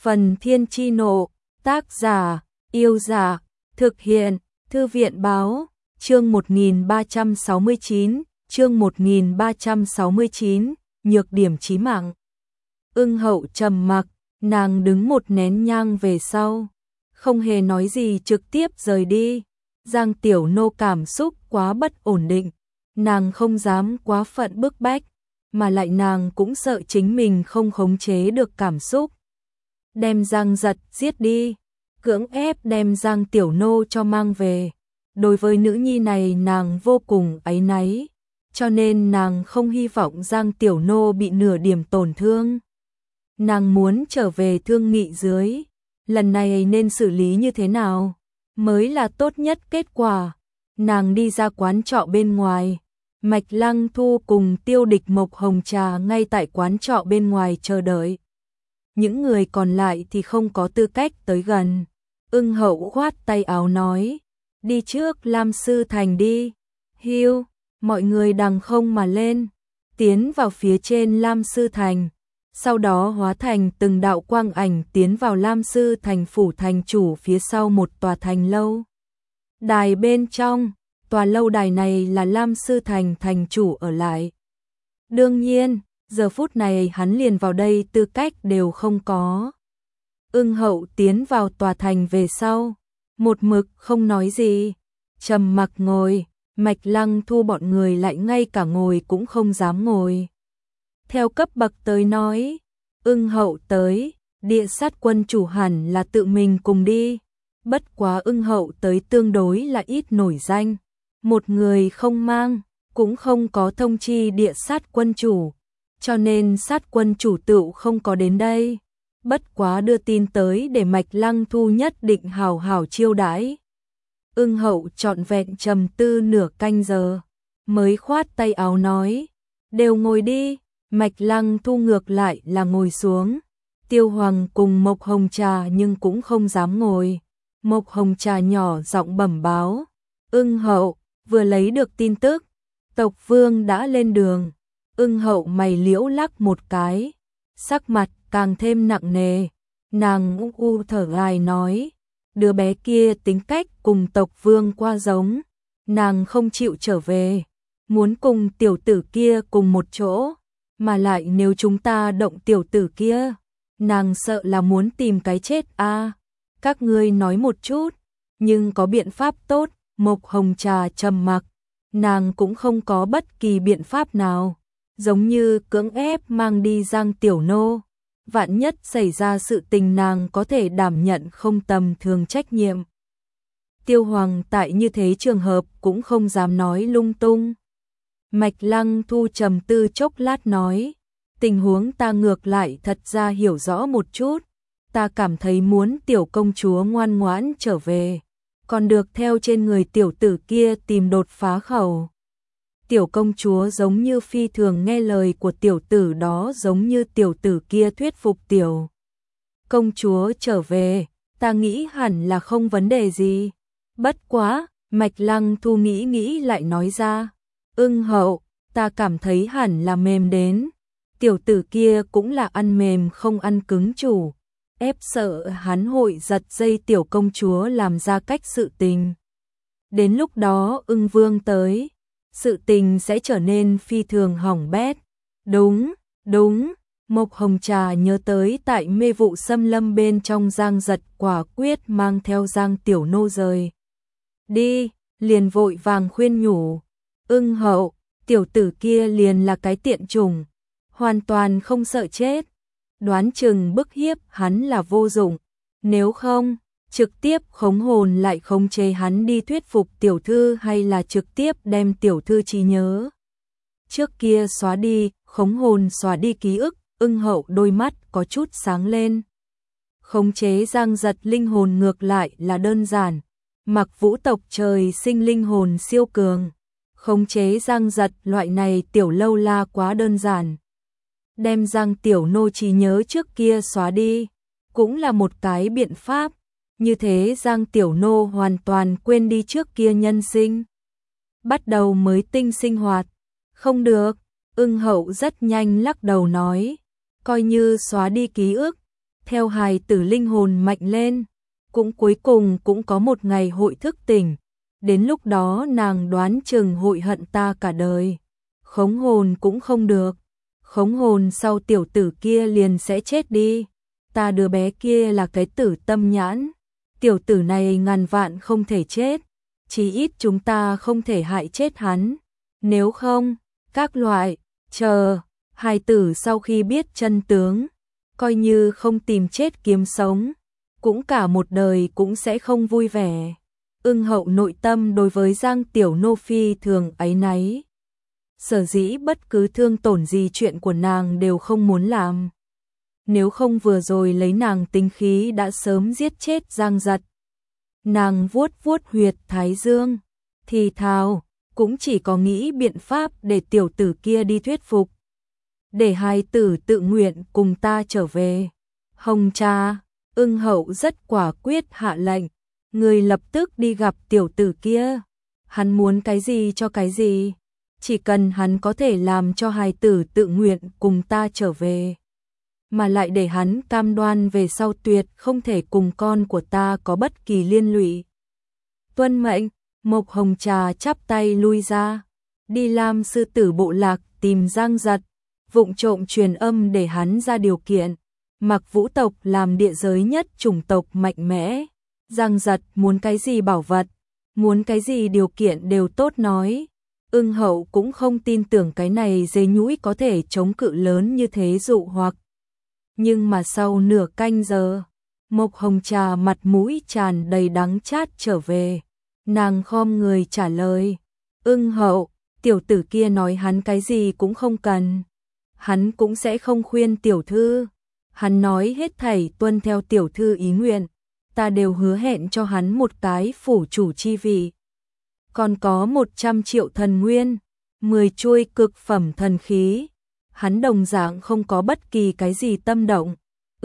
Phần Thiên Chi Nộ, tác giả, Yêu Giả, thực hiện, Thư viện Báo, chương 1369, nhược điểm chí mạng. Ưng Hậu trầm mặc, nàng đứng một nén nhang về sau, không hề nói gì trực tiếp rời đi. Giang Tiểu Nô cảm xúc quá bất ổn định, nàng không dám quá phận bức bách, mà lại nàng cũng sợ chính mình không khống chế được cảm xúc. Đem Giang Giật giết đi, cưỡng ép đem Giang Tiểu Nô cho mang về. Đối với nữ nhi này nàng vô cùng áy náy, cho nên nàng không hy vọng Giang Tiểu Nô bị nửa điểm tổn thương. Nàng muốn trở về thương nghị dưới, lần này nên xử lý như thế nào mới là tốt nhất kết quả. Nàng đi ra quán trọ bên ngoài, Mạch Lăng Thu cùng Tiêu Địch Mộc Hồng Trà ngay tại quán trọ bên ngoài chờ đợi. Những người còn lại thì không có tư cách tới gần. Ưng Hậu khoát tay áo nói, đi trước Lam Sư Thành đi. Hiu, mọi người đằng không mà lên, tiến vào phía trên Lam Sư Thành, sau đó hóa thành từng đạo quang ảnh tiến vào Lam Sư Thành phủ thành chủ phía sau một tòa thành lâu đài bên trong. Tòa lâu đài này là Lam Sư Thành thành chủ ở lại. Đương nhiên, giờ phút này hắn liền vào đây tư cách đều không có. Ưng Hậu tiến vào tòa thành về sau, một mực không nói gì, trầm mặc ngồi. Mạch Lăng Thu bọn người lại ngay cả ngồi cũng không dám ngồi. Theo cấp bậc tới nói, Ưng Hậu tới, Địa Sát quân chủ hẳn là tự mình cùng đi. Bất quá Ưng Hậu tới tương đối là ít nổi danh, một người không mang, cũng không có thông chi Địa Sát quân chủ, cho nên Sát quân chủ tựu không có đến đây. Bất quá đưa tin tới để Mạch Lăng Thu nhất định hào hào chiêu đãi. Ưng Hậu trọn vẹn trầm tư nửa canh giờ, mới khoát tay áo nói, đều ngồi đi. Mạch Lăng Thu ngược lại là ngồi xuống. Tiêu Hoàng cùng Mộc Hồng Trà nhưng cũng không dám ngồi. Mộc Hồng Trà nhỏ giọng bẩm báo, Ưng Hậu vừa lấy được tin tức, tộc vương đã lên đường. Ưng Hậu mày liễu lắc một cái, sắc mặt càng thêm nặng nề. Nàng thở dài nói, đứa bé kia tính cách cùng tộc vương qua giống, nàng không chịu trở về, muốn cùng tiểu tử kia cùng một chỗ, mà lại nếu chúng ta động tiểu tử kia, nàng sợ là muốn tìm cái chết a. Các ngươi nói một chút, nhưng có biện pháp tốt. Mộc Hồng Trà trầm mặc, nàng cũng không có bất kỳ biện pháp nào, giống như cưỡng ép mang đi Giang Tiểu Nô. Vạn nhất xảy ra sự tình nàng có thể đảm nhận không tầm thường trách nhiệm. Tiêu Hoàng tại như thế trường hợp cũng không dám nói lung tung. Mạch Lăng Thu trầm tư chốc lát nói, tình huống ta ngược lại thật ra hiểu rõ một chút. Ta cảm thấy muốn tiểu công chúa ngoan ngoãn trở về, còn được theo trên người tiểu tử kia tìm đột phá khẩu. Tiểu công chúa giống như phi thường nghe lời của tiểu tử đó, giống như tiểu tử kia thuyết phục tiểu công chúa trở về, ta nghĩ hẳn là không vấn đề gì. Bất quá, Mạch Lăng Thu nghĩ lại nói ra, Ưng Hậu, ta cảm thấy hẳn là mềm đến. Tiểu tử kia cũng là ăn mềm không ăn cứng chủ, ép sợ hắn hội giật dây tiểu công chúa làm ra cách sự tình. Đến lúc đó Ưng Vương tới, sự tình sẽ trở nên phi thường hỏng bét. Đúng, Mộc Hồng Trà nhớ tới tại Mê Vụ Xâm Lâm bên trong Giang Giật quả quyết mang theo Giang Tiểu Nô rời đi, liền vội vàng khuyên nhủ, Ưng Hậu, tiểu tử kia liền là cái tiện chủng, hoàn toàn không sợ chết, đoán chừng bức hiếp hắn là vô dụng, nếu không trực tiếp khống hồn lại khống chế hắn đi thuyết phục tiểu thư, hay là trực tiếp đem tiểu thư trí nhớ trước kia xóa đi, khống hồn xóa đi ký ức. Ưng Hậu đôi mắt có chút sáng lên. Khống chế Giang Giật linh hồn ngược lại là đơn giản, Mặc Vũ tộc trời sinh linh hồn siêu cường, khống chế Giang Giật loại này tiểu lâu la quá đơn giản. Đem Giang Tiểu Nô trí nhớ trước kia xóa đi, cũng là một cái biện pháp. Như thế Giang Tiểu Nô hoàn toàn quên đi trước kia nhân sinh, bắt đầu mới tinh sinh hoạt. Không được, Ưng Hậu rất nhanh lắc đầu nói, coi như xóa đi ký ức, theo hài tử linh hồn mạnh lên, cũng cuối cùng cũng có một ngày hội thức tỉnh, đến lúc đó nàng đoán chừng hội hận ta cả đời. Khống hồn cũng không được, khống hồn sau tiểu tử kia liền sẽ chết đi. Ta đứa bé kia là cái tử tâm nhãn, tiểu tử này ngàn vạn không thể chết, chí ít chúng ta không thể hại chết hắn, nếu không, các loại, chờ, hài tử sau khi biết chân tướng, coi như không tìm chết kiếm sống, cũng cả một đời cũng sẽ không vui vẻ. Ưng Hậu nội tâm đối với Giang Tiểu Nô phi thường áy náy. Sở dĩ bất cứ thương tổn gì chuyện của nàng đều không muốn làm. Nếu không vừa rồi lấy nàng tính khí đã sớm giết chết Giang Giật. Nàng vuốt vuốt huyệt thái dương, thì thào, cũng chỉ có nghĩ biện pháp để tiểu tử kia đi thuyết phục. Để hài tử tự nguyện cùng ta trở về. Hồng cha, Ưng Hậu rất quả quyết hạ lệnh, người lập tức đi gặp tiểu tử kia. Hắn muốn cái gì cho cái gì, chỉ cần hắn có thể làm cho hài tử tự nguyện cùng ta trở về, mà lại để hắn cam đoan về sau tuyệt không thể cùng con của ta có bất kỳ liên lụy. Tuân mệnh. Mộc Hồng Trà chắp tay lui ra, đi Lam Sư Tử bộ lạc tìm Giang Giật, vụng trộm truyền âm để hắn ra điều kiện. Mặc Vũ tộc làm địa giới nhất chủng tộc mạnh mẽ, Giang Giật muốn cái gì bảo vật, muốn cái gì điều kiện đều tốt nói. Ưng Hậu cũng không tin tưởng cái này dế nhũi có thể chống cự lớn như thế dụ hoặc. Nhưng mà sau nửa canh giờ, Mộc Hồng Trà mặt mũi tràn đầy đắng chát trở về. Nàng khom người trả lời, Ưng Hậu, tiểu tử kia nói hắn cái gì cũng không cần. Hắn cũng sẽ không khuyên tiểu thư. Hắn nói hết thảy tuân theo tiểu thư ý nguyện. Ta đều hứa hẹn cho hắn một cái phủ chủ chi vị. Còn có 100 triệu thần nguyên, 10 chuôi cực phẩm thần khí. Hắn đồng dạng không có bất kỳ cái gì tâm động.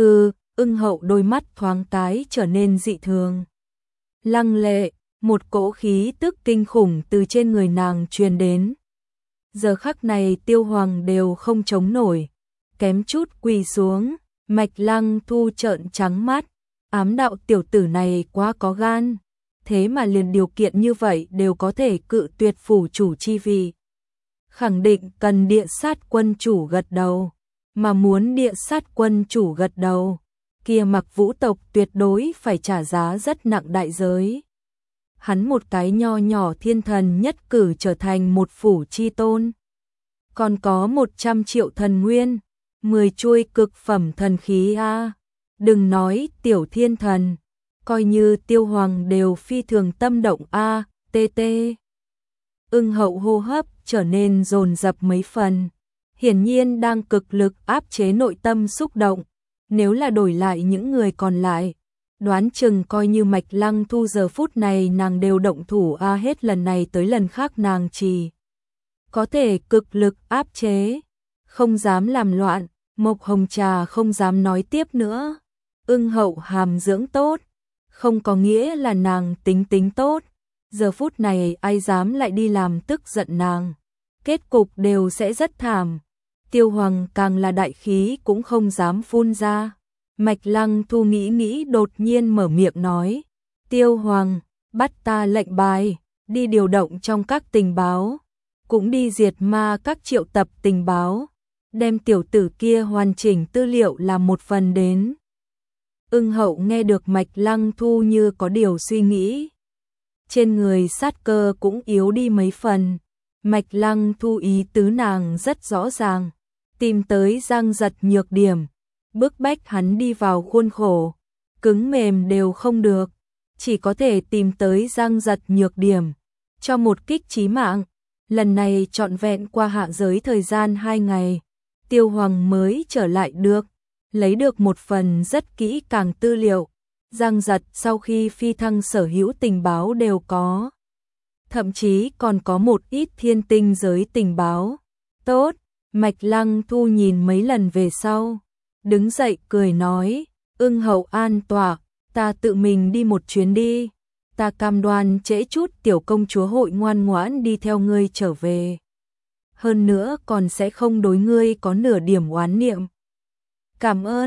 Ưng Hậu đôi mắt thoáng cái trở nên dị thường. Lăng lệ, một cỗ khí tức kinh khủng từ trên người nàng truyền đến. Giờ khắc này Tiêu Hoàng đều không chống nổi, kém chút quỳ xuống. Mạch Lăng Thu trợn trắng mắt, ám đạo tiểu tử này quá có gan, thế mà liền điều kiện như vậy đều có thể cự tuyệt phủ chủ chi vị. Khẳng định cần địa sát quân chủ gật đầu, mà muốn địa sát quân chủ gật đầu, kia Mặc Vũ tộc tuyệt đối phải trả giá rất nặng đại giới. Hắn một cái nho nhỏ thiên thần nhất cử trở thành một phủ chi tôn. Còn có 100 triệu thần nguyên, 10 chuôi cực phẩm thần khí a. Đừng nói tiểu thiên thần, coi như Tiêu Hoàng đều phi thường tâm động a. TT. Ưng Hậu hô hấp trở nên dồn dập mấy phần, hiển nhiên đang cực lực áp chế nội tâm xúc động. Nếu là đổi lại những người còn lại, đoán chừng coi như Mạch Lăng Thu giờ phút này nàng đều động thủ a, hết lần này tới lần khác nàng chỉ có thể cực lực áp chế, không dám làm loạn. Mộc Hồng Trà không dám nói tiếp nữa. Ưng Hậu hàm dưỡng tốt, không có nghĩa là nàng tính tốt. Giờ phút này ai dám lại đi làm tức giận nàng, kết cục đều sẽ rất thảm. Tiêu Hoàng càng là đại khí cũng không dám phun ra. Mạch Lăng Thu nghĩ đột nhiên mở miệng nói, Tiêu Hoàng, bắt ta lệnh bài, đi điều động trong các tình báo, cũng đi diệt ma các triệu tập tình báo, đem tiểu tử kia hoàn chỉnh tư liệu làm một phần đến. Ưng Hậu nghe được Mạch Lăng Thu như có điều suy nghĩ, trên người sát cơ cũng yếu đi mấy phần. Mạch Lăng Thu ý tứ nàng rất rõ ràng, tìm tới Giang Giật nhược điểm, bức bách hắn đi vào khuôn khổ, cứng mềm đều không được, chỉ có thể tìm tới Giang Giật nhược điểm, cho một kích chí mạng. Lần này trọn vẹn qua hạ giới thời gian 2 ngày, Tiêu Hoàng mới trở lại được, lấy được một phần rất kỹ càng tư liệu. Giang Giật sau khi phi thăng sở hữu tình báo đều có, thậm chí còn có một ít thiên tinh giới tình báo. Tốt, Mạch Lăng Thu nhìn mấy lần về sau, đứng dậy cười nói, Ưng Hậu an tọa, ta tự mình đi một chuyến đi, ta cam đoan trễ chút tiểu công chúa hội ngoan ngoãn đi theo ngươi trở về. Hơn nữa còn sẽ không đối ngươi có nửa điểm oán niệm. Cảm ơn.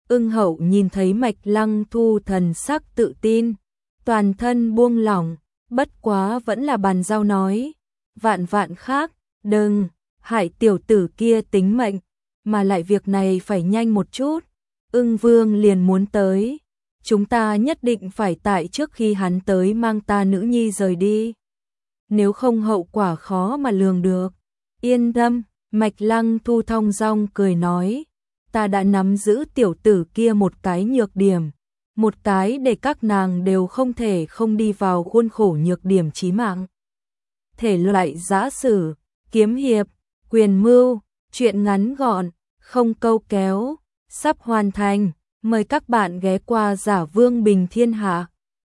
Ưng Hậu nhìn thấy Mạch Lăng Thu thần sắc tự tin, toàn thân buông lỏng, bất quá vẫn là bàn giao nói, vạn vạn khác, đừng hại tiểu tử kia tính mệnh, mà lại việc này phải nhanh một chút, Ưng Vương liền muốn tới, chúng ta nhất định phải tại trước khi hắn tới mang ta nữ nhi rời đi, nếu không hậu quả khó mà lường được. Yên tâm, Mạch Lăng Thu thong dong cười nói, ta đã nắm giữ tiểu tử kia một cái nhược điểm, một cái để các nàng đều không thể không đi vào khuôn khổ nhược điểm chí mạng. Thể loại giã sử, kiếm hiệp, quyền mưu, truyện ngắn gọn, không câu kéo, sắp hoàn thành, mời các bạn ghé qua Giả Vương Bình Thiên Hạ.